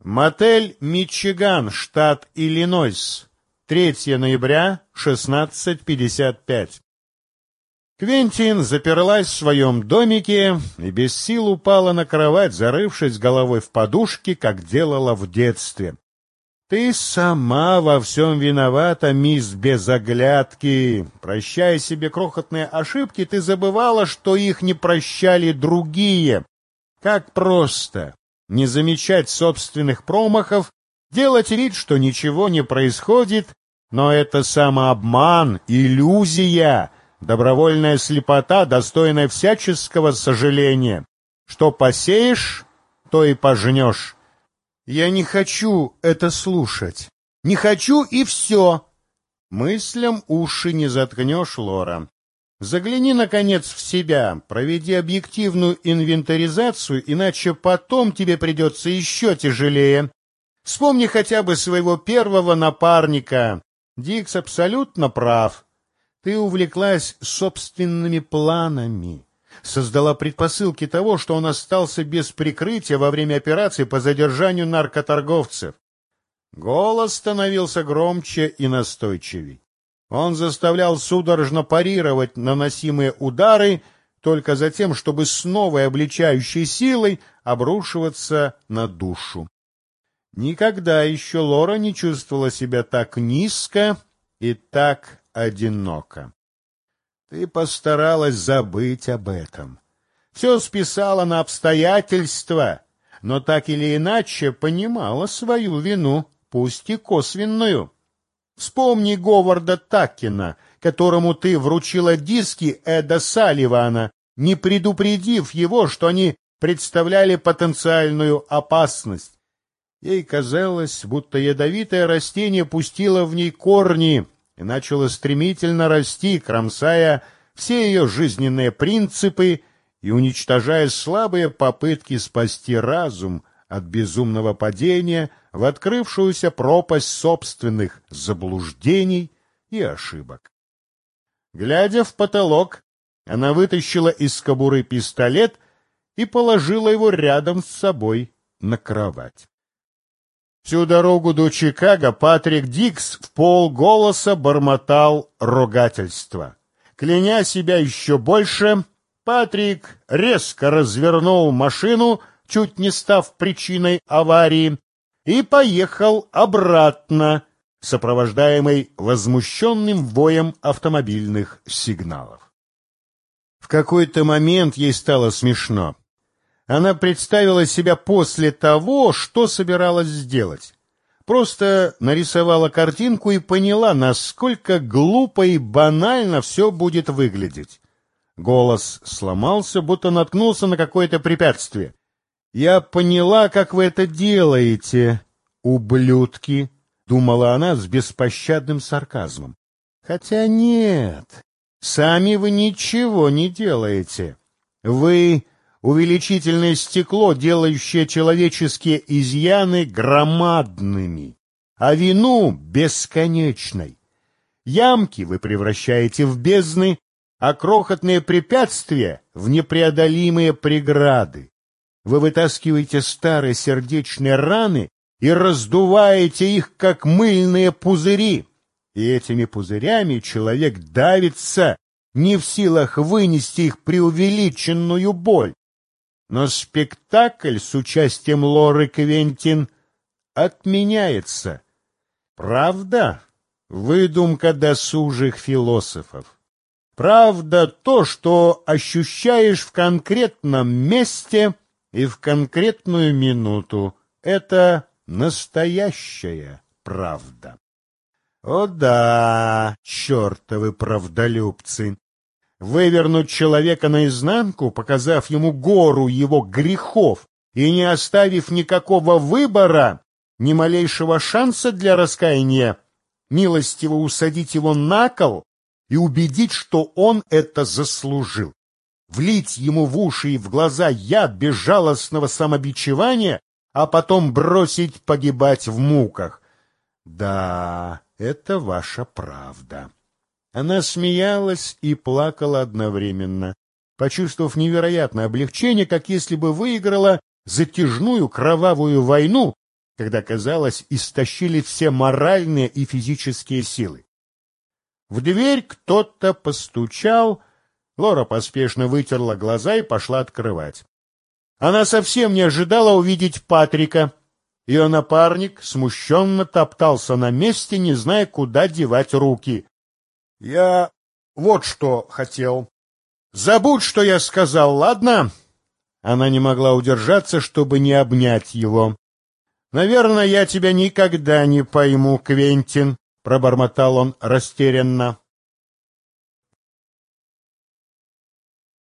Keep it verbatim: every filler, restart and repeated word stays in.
Мотель «Мичиган», штат Иллинойс. третьего ноября, шестнадцать пятьдесят пять. Квентин заперлась в своем домике и без сил упала на кровать, зарывшись головой в подушки, как делала в детстве. «Ты сама во всем виновата, мисс без оглядки. Прощая себе крохотные ошибки, ты забывала, что их не прощали другие. Как просто не замечать собственных промахов, делать вид, что ничего не происходит, но это самообман, иллюзия, добровольная слепота, достойная всяческого сожаления. Что посеешь, то и пожнешь». «Я не хочу это слушать. Не хочу, и все». Мыслям уши не заткнешь, Лора. Загляни, наконец, в себя, проведи объективную инвентаризацию, иначе потом тебе придется еще тяжелее. Вспомни хотя бы своего первого напарника. Дикс абсолютно прав. Ты увлеклась собственными планами, создала предпосылки того, что он остался без прикрытия во время операции по задержанию наркоторговцев. Голос становился громче и настойчивей. Он заставлял судорожно парировать наносимые удары только за тем, чтобы с новой обличающей силой обрушиваться на душу. Никогда еще Лора не чувствовала себя так низко и так одиноко. Ты постаралась забыть об этом. Все списала на обстоятельства, но так или иначе понимала свою вину, пусть и косвенную. Вспомни Говарда Таккина, которому ты вручила диски Эда Салливана, не предупредив его, что они представляли потенциальную опасность. Ей казалось, будто ядовитое растение пустило в ней корни и начало стремительно расти, кромсая все ее жизненные принципы и уничтожая слабые попытки спасти разум от безумного падения в открывшуюся пропасть собственных заблуждений и ошибок. Глядя в потолок, она вытащила из кобуры пистолет и положила его рядом с собой на кровать. Всю дорогу до Чикаго Патрик Дикс в полголоса бормотал ругательства. Кляня себя еще больше, Патрик резко развернул машину, чуть не став причиной аварии, и поехал обратно, сопровождаемый возмущенным воем автомобильных сигналов. В какой-то момент ей стало смешно. Она представила себя после того, что собиралась сделать. Просто нарисовала картинку и поняла, насколько глупо и банально все будет выглядеть. Голос сломался, будто наткнулся на какое-то препятствие. «Я поняла, как вы это делаете, ублюдки», — думала она с беспощадным сарказмом. «Хотя нет, сами вы ничего не делаете. Вы увеличительное стекло, делающее человеческие изъяны громадными, а вину бесконечной. Ямки вы превращаете в бездны, а крохотные препятствия — в непреодолимые преграды. Вы вытаскиваете старые сердечные раны и раздуваете их, как мыльные пузыри, и этими пузырями человек давится, не в силах вынести их преувеличенную боль. Но спектакль с участием Лоры Квентин отменяется. Правда? Выдумка досужих философов. Правда то, что ощущаешь в конкретном месте и в конкретную минуту. Это настоящая правда. О да, чертовы правдолюбцы! Вывернуть человека наизнанку, показав ему гору его грехов и не оставив никакого выбора, ни малейшего шанса для раскаяния, милостиво усадить его на кол и убедить, что он это заслужил, влить ему в уши и в глаза яд безжалостного самобичевания, а потом бросить погибать в муках. Да, это ваша правда. Она смеялась и плакала одновременно, почувствовав невероятное облегчение, как если бы выиграла затяжную кровавую войну когда, казалось, истощили все моральные и физические силы. В дверь кто-то постучал, Лора поспешно вытерла глаза и пошла открывать. Она совсем не ожидала увидеть Патрика. Ее напарник смущенно топтался на месте, не зная, куда девать руки. — Я вот что хотел. — Забудь, что я сказал, ладно? Она не могла удержаться, чтобы не обнять его. — Наверное, я тебя никогда не пойму, Квентин, — пробормотал он растерянно.